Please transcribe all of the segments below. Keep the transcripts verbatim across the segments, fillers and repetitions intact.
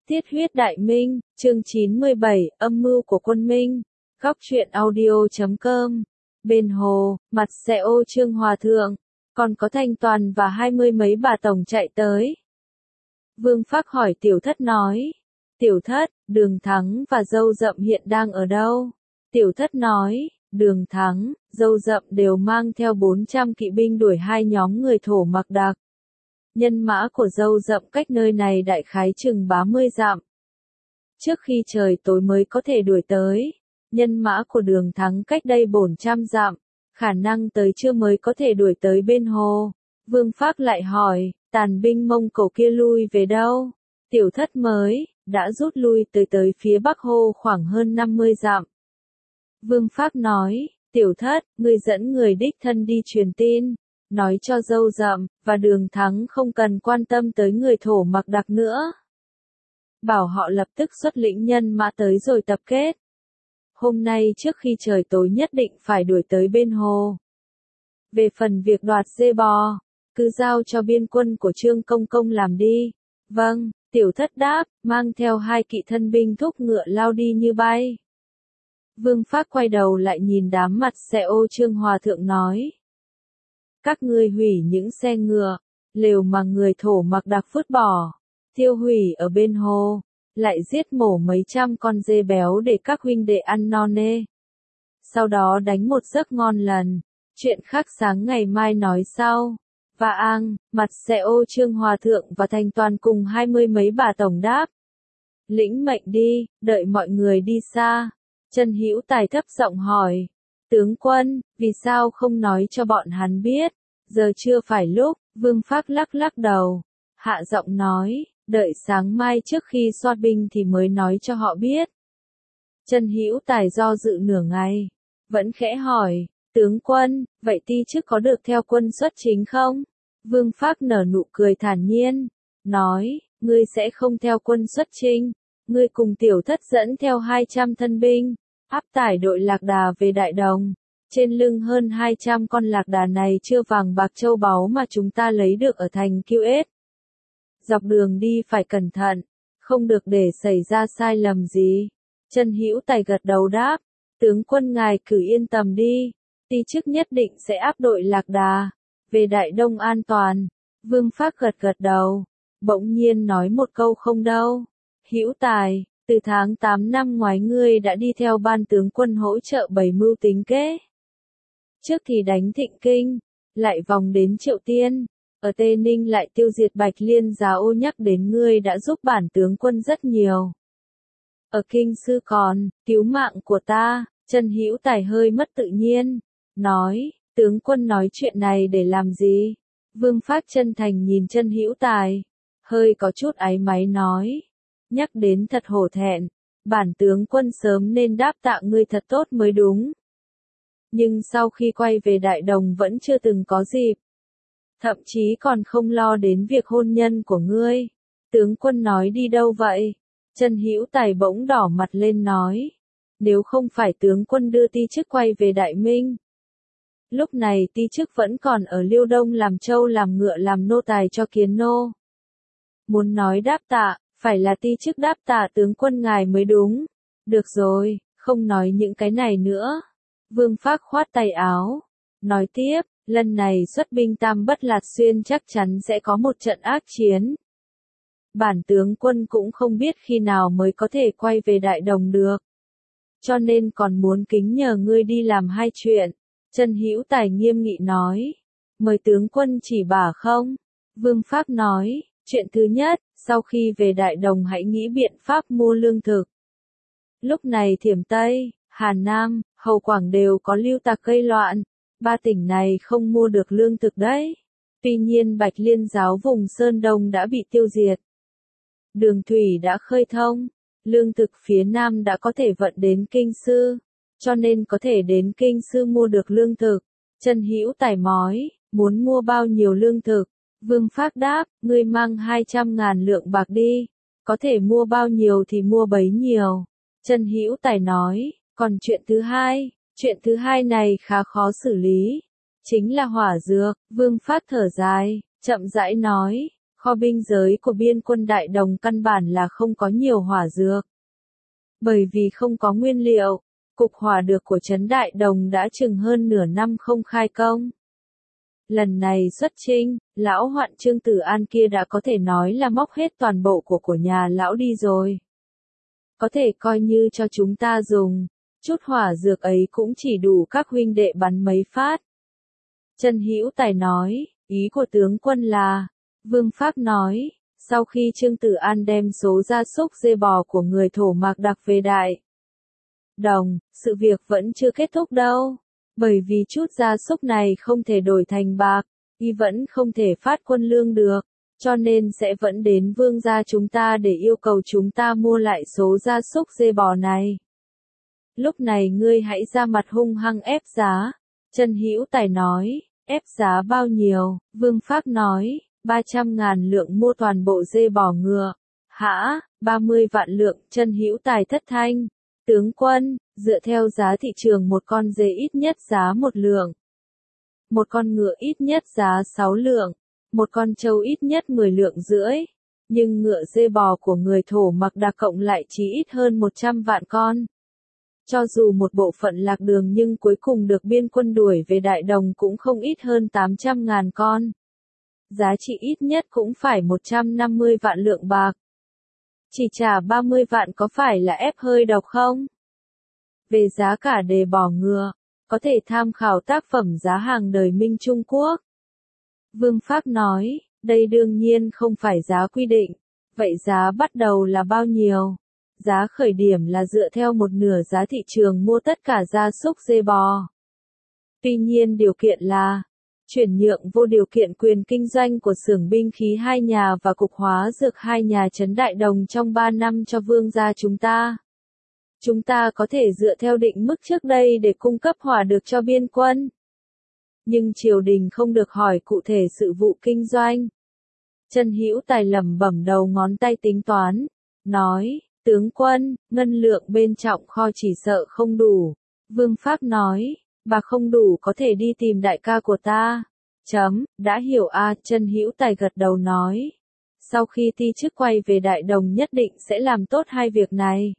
Tiết huyết đại minh, chương chín mươi bảy, âm mưu của quân Minh. Góc truyện audio chấm com. Bên hồ, mặt xe ô Trương Hòa Thượng, còn có Thanh Toàn và hai mươi mấy bà tổng chạy tới. Vương Phác hỏi Tiểu Thất nói. Tiểu Thất, Đường Thắng và Dâu Dậm hiện đang ở đâu? Tiểu Thất nói, Đường Thắng, Dâu Dậm đều mang theo bốn trăm kỵ binh đuổi hai nhóm người Thổ Mặc Đặc. Nhân mã của Dâu Dậm cách nơi này đại khái chừng ba mươi dặm. Trước khi trời tối mới có thể đuổi tới. Nhân mã của Đường Thắng cách đây bốn trăm dặm, khả năng tới trưa mới có thể đuổi tới bên hồ. Vương Phác lại hỏi, tàn binh Mông Cổ kia lui về đâu? Tiểu Thất mới, đã rút lui tới tới phía bắc hồ khoảng hơn năm mươi dặm. Vương Phác nói, Tiểu Thất, ngươi dẫn người đích thân đi truyền tin, nói cho Dâu Dậm và Đường Thắng không cần quan tâm tới người Thổ Mặc Đặc nữa. Bảo họ lập tức xuất lĩnh nhân mã tới rồi tập kết. Hôm nay trước khi trời tối nhất định phải đuổi tới bên hồ. Về phần việc đoạt dê bò, cứ giao cho biên quân của Trương Công Công làm đi. Vâng, Tiểu Thất đáp, mang theo hai kỵ thân binh thúc ngựa lao đi như bay. Vương Phác quay đầu lại nhìn đám mặt xe ô Trương Hòa Thượng nói. Các ngươi hủy những xe ngựa, lều mà người Thổ Mặc Đặc vứt bỏ, tiêu hủy ở bên hồ, lại giết mổ mấy trăm con dê béo để các huynh đệ ăn no nê. Sau đó đánh một giấc ngon lành, chuyện khác sáng ngày mai nói sau. Và ang, mặt xe ô Trương Hòa Thượng và Thanh Toàn cùng hai mươi mấy bà tổng đáp. Lĩnh mệnh đi, đợi mọi người đi xa. Trần Hữu Tài thấp giọng hỏi. Tướng quân, vì sao không nói cho bọn hắn biết? Giờ chưa phải lúc. Vương Phác lắc lắc đầu. Hạ giọng nói, đợi sáng mai trước khi soát binh thì mới nói cho họ biết. Trần Hữu Tài do dự nửa ngày, vẫn khẽ hỏi, tướng quân, vậy ti chức có được theo quân xuất chính không? Vương Phác nở nụ cười thản nhiên, nói, ngươi sẽ không theo quân xuất chinh, ngươi cùng Tiểu Thất dẫn theo hai trăm thân binh, áp tải đội lạc đà về Đại Đồng. Trên lưng hơn hai trăm con lạc đà này chưa vàng bạc châu báu mà chúng ta lấy được ở thành Kiêu Ết. Dọc đường đi phải cẩn thận, không được để xảy ra sai lầm gì. Trần Hữu Tài gật đầu đáp, tướng quân ngài cứ yên tâm đi, ti chức nhất định sẽ áp đội lạc đà về Đại Đông an toàn. Vương Phác gật gật đầu, bỗng nhiên nói một câu không đâu. Hữu Tài, từ tháng tám năm ngoái ngươi đã đi theo ban tướng quân hỗ trợ bày mưu tính kế. Trước thì đánh Thịnh Kinh, lại vòng đến Triệu Tiên, ở Tây Ninh lại tiêu diệt Bạch Liên Giá Ô, nhắc đến ngươi đã giúp bản tướng quân rất nhiều. Ở Kinh Sư còn, cứu mạng của ta. Trần Hữu Tài hơi mất tự nhiên, nói, tướng quân nói chuyện này để làm gì? Vương Phác chân thành nhìn Trần Hữu Tài, hơi có chút áy náy nói, nhắc đến thật hổ thẹn, bản tướng quân sớm nên đáp tạ ngươi thật tốt mới đúng. Nhưng sau khi quay về Đại Đồng vẫn chưa từng có dịp. Thậm chí còn không lo đến việc hôn nhân của ngươi. Tướng quân nói đi đâu vậy? Trần Hữu Tài bỗng đỏ mặt lên nói. Nếu không phải tướng quân đưa ti chức quay về Đại Minh. Lúc này ti chức vẫn còn ở Liêu Đông làm trâu làm ngựa làm nô tài cho Kiến Nô. Muốn nói đáp tạ, phải là ti chức đáp tạ tướng quân ngài mới đúng. Được rồi, không nói những cái này nữa. Vương Phác khoát tay áo. Nói tiếp. Lần này xuất binh Tam Bất Lạt Xuyên chắc chắn sẽ có một trận ác chiến. Bản tướng quân cũng không biết khi nào mới có thể quay về Đại Đồng được. Cho nên còn muốn kính nhờ ngươi đi làm hai chuyện. Trần Hữu Tài nghiêm nghị nói. Mời tướng quân chỉ bảo không? Vương Phác nói, chuyện thứ nhất, sau khi về Đại Đồng hãy nghĩ biện pháp mua lương thực. Lúc này Thiểm Tây, Hà Nam, Hầu Quảng đều có lưu tặc gây loạn. Ba tỉnh này không mua được lương thực đấy. Tuy nhiên Bạch Liên giáo vùng Sơn Đông đã bị tiêu diệt. Đường thủy đã khơi thông. Lương thực phía Nam đã có thể vận đến Kinh Sư. Cho nên có thể đến Kinh Sư mua được lương thực. Trần Hữu Tài mói, muốn mua bao nhiêu lương thực? Vương Phác đáp, ngươi mang hai trăm ngàn lượng bạc đi. Có thể mua bao nhiêu thì mua bấy nhiêu. Trần Hữu Tài nói, còn chuyện thứ hai. Chuyện thứ hai này khá khó xử lý. Chính là hỏa dược. Vương Phác thở dài, chậm rãi nói, khó Kho binh giới của biên quân Đại Đồng căn bản là không có nhiều hỏa dược. Bởi vì không có nguyên liệu, cục hỏa dược của trấn Đại Đồng đã chừng hơn nửa năm không khai công. Lần này xuất chinh, lão hoạn Trương Tử An kia đã có thể nói là móc hết toàn bộ của của nhà lão đi rồi. Có thể coi như cho chúng ta dùng, chút hỏa dược ấy cũng chỉ đủ các huynh đệ bắn mấy phát. Trần Hữu Tài nói, ý của tướng quân là, Vương Phác nói, sau khi Trương Tử An đem số gia súc dê bò của người Thổ Mạc Đặc về Đại Đồng, sự việc vẫn chưa kết thúc đâu. Bởi vì chút gia súc này không thể đổi thành bạc, y vẫn không thể phát quân lương được, cho nên sẽ vẫn đến vương gia chúng ta để yêu cầu chúng ta mua lại số gia súc dê bò này. Lúc này ngươi hãy ra mặt hung hăng ép giá. Trần Hữu Tài nói, ép giá bao nhiêu? Vương Phác nói, ba trăm ngàn lượng mua toàn bộ dê bò ngựa. Hả, ba mươi vạn lượng. Trần Hữu Tài thất thanh. Tướng quân, dựa theo giá thị trường một con dê ít nhất giá một lượng. Một con ngựa ít nhất giá sáu lượng. Một con trâu ít nhất mười lượng rưỡi. Nhưng ngựa dê bò của người Thổ Mạc Đặc cộng lại chỉ ít hơn một trăm vạn con. Cho dù một bộ phận lạc đường nhưng cuối cùng được biên quân đuổi về Đại Đồng cũng không ít hơn tám trăm ngàn con. Giá trị ít nhất cũng phải một trăm năm mươi vạn lượng bạc. Chỉ trả ba mươi vạn có phải là ép hơi độc không? Về giá cả đề bò ngựa, có thể tham khảo tác phẩm Giá hàng đời Minh Trung Quốc. Vương Phác nói, đây đương nhiên không phải giá quy định. Vậy giá bắt đầu là bao nhiêu? Giá khởi điểm là dựa theo một nửa giá thị trường mua tất cả gia súc dê bò. Tuy nhiên điều kiện là chuyển nhượng vô điều kiện quyền kinh doanh của xưởng binh khí hai nhà và cục hóa dược hai nhà trấn Đại Đồng trong ba năm cho vương gia chúng ta. Chúng ta có thể dựa theo định mức trước đây để cung cấp hỏa dược cho biên quân. Nhưng triều đình không được hỏi cụ thể sự vụ kinh doanh. Trần Hữu Tài lẩm bẩm đầu ngón tay tính toán, nói, tướng quân, ngân lượng bên trọng kho chỉ sợ không đủ. Vương Phác nói, bà không đủ có thể đi tìm đại ca của ta. Chấm, đã hiểu a. Trần Hữu Tài gật đầu nói. Sau khi ti chức quay về Đại Đồng nhất định sẽ làm tốt hai việc này.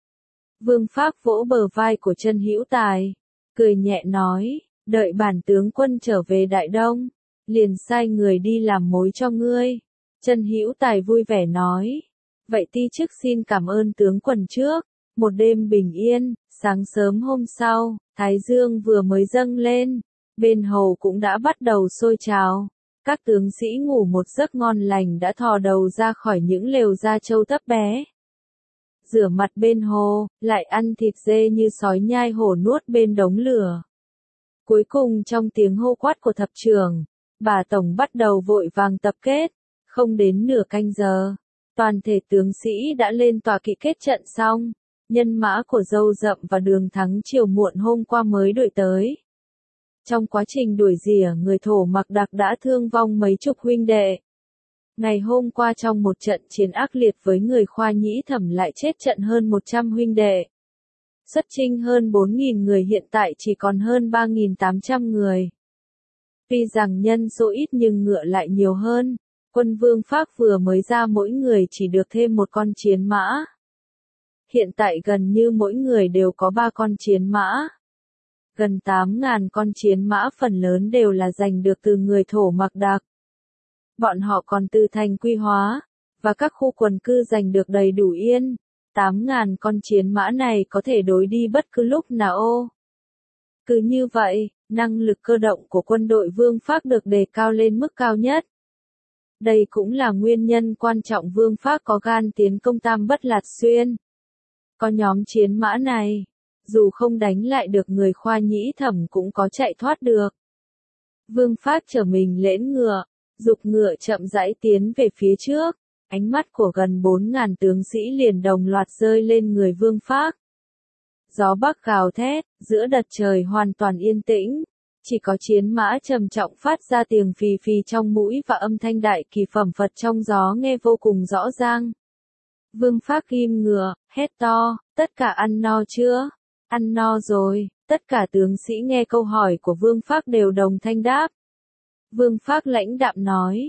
Vương Phác vỗ bờ vai của Trần Hữu Tài, cười nhẹ nói, đợi bản tướng quân trở về Đại Đông, liền sai người đi làm mối cho ngươi. Trần Hữu Tài vui vẻ nói, vậy ti chức xin cảm ơn tướng quân trước. Một đêm bình yên, sáng sớm hôm sau, Thái Dương vừa mới dâng lên, bên hồ cũng đã bắt đầu sôi trào. Các tướng sĩ ngủ một giấc ngon lành đã thò đầu ra khỏi những lều da trâu thấp bé. Rửa mặt bên hồ, lại ăn thịt dê như sói nhai hổ nuốt bên đống lửa. Cuối cùng trong tiếng hô quát của thập trưởng, bà tổng bắt đầu vội vàng tập kết. Không đến nửa canh giờ, toàn thể tướng sĩ đã lên tọa kỵ kết trận xong. Nhân mã của Dâu Dậm và Đường Thắng chiều muộn hôm qua mới đuổi tới. Trong quá trình đuổi rỉa người Thổ Mạc Đặc đã thương vong mấy chục huynh đệ. Ngày hôm qua trong một trận chiến ác liệt với người Khoa Nhĩ Thẩm lại chết trận hơn một trăm huynh đệ. Xuất chinh hơn bốn nghìn người hiện tại chỉ còn hơn ba nghìn tám trăm người. Tuy rằng nhân số ít nhưng ngựa lại nhiều hơn, quân Vương Phác vừa mới ra mỗi người chỉ được thêm một con chiến mã. Hiện tại gần như mỗi người đều có ba con chiến mã. Gần tám nghìn con chiến mã phần lớn đều là giành được từ người Thổ Mạc Đặc. Bọn họ còn từ thành Quy Hóa, và các khu quần cư giành được đầy đủ yên. tám nghìn con chiến mã này có thể đối đi bất cứ lúc nào ô. Cứ như vậy, năng lực cơ động của quân đội Vương Phác được đề cao lên mức cao nhất. Đây cũng là nguyên nhân quan trọng Vương Phác có gan tiến công Tam Bất Lạt Xuyên. Có nhóm chiến mã này, dù không đánh lại được người Khoa Nhĩ Thẩm cũng có chạy thoát được. Vương Phác trở mình lễn ngựa, giục ngựa chậm rãi tiến về phía trước, ánh mắt của gần bốn nghìn tướng sĩ liền đồng loạt rơi lên người Vương Phác. Gió bắc gào thét, giữa đất trời hoàn toàn yên tĩnh, chỉ có chiến mã trầm trọng phát ra tiếng phì phì trong mũi và âm thanh đại kỳ phẩm phật trong gió nghe vô cùng rõ ràng. Vương Phác ghim ngựa, hét to, tất cả ăn no chưa? Ăn no rồi. Tất cả tướng sĩ nghe câu hỏi của Vương Phác đều đồng thanh đáp. Vương Phác lãnh đạm nói,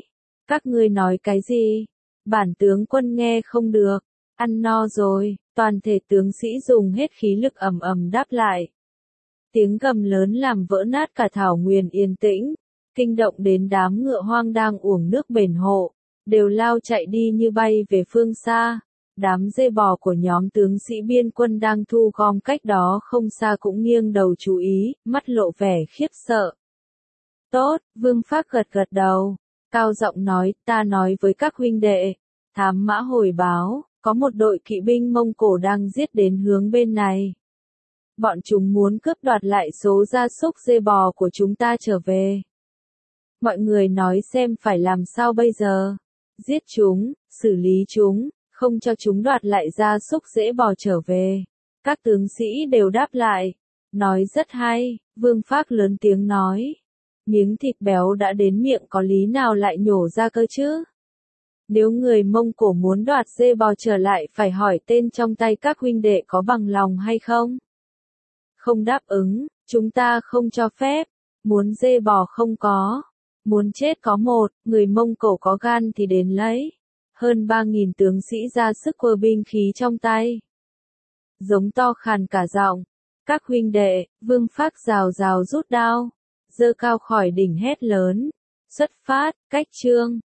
Các ngươi nói cái gì? Bản tướng quân nghe không được. Ăn no rồi, toàn thể tướng sĩ dùng hết khí lực ầm ầm đáp lại. Tiếng gầm lớn làm vỡ nát cả thảo nguyên yên tĩnh, kinh động đến đám ngựa hoang đang uống nước bền hộ, đều lao chạy đi như bay về phương xa. Đám dê bò của nhóm tướng sĩ biên quân đang thu gom cách đó không xa cũng nghiêng đầu chú ý, mắt lộ vẻ khiếp sợ. Tốt, Vương Phác gật gật đầu, cao giọng nói, ta nói với các huynh đệ, thám mã hồi báo, có một đội kỵ binh Mông Cổ đang giết đến hướng bên này. Bọn chúng muốn cướp đoạt lại số gia súc dê bò của chúng ta trở về. Mọi người nói xem phải làm sao bây giờ? Giết chúng, xử lý chúng, không cho chúng đoạt lại gia súc dễ bò trở về. Các tướng sĩ đều đáp lại. Nói rất hay, Vương Phác lớn tiếng nói. Miếng thịt béo đã đến miệng có lý nào lại nhổ ra cơ chứ? Nếu người Mông Cổ muốn đoạt dê bò trở lại phải hỏi tên trong tay các huynh đệ có bằng lòng hay không? Không đáp ứng, chúng ta không cho phép. Muốn dê bò không có. Muốn chết có một, người Mông Cổ có gan thì đến lấy. Hơn ba nghìn tướng sĩ ra sức quơ binh khí trong tay. Giống to khàn cả giọng. Các huynh đệ, Vương Phác rào rào rút đao. Giơ cao khỏi đỉnh hét lớn. Xuất phát, cách trương.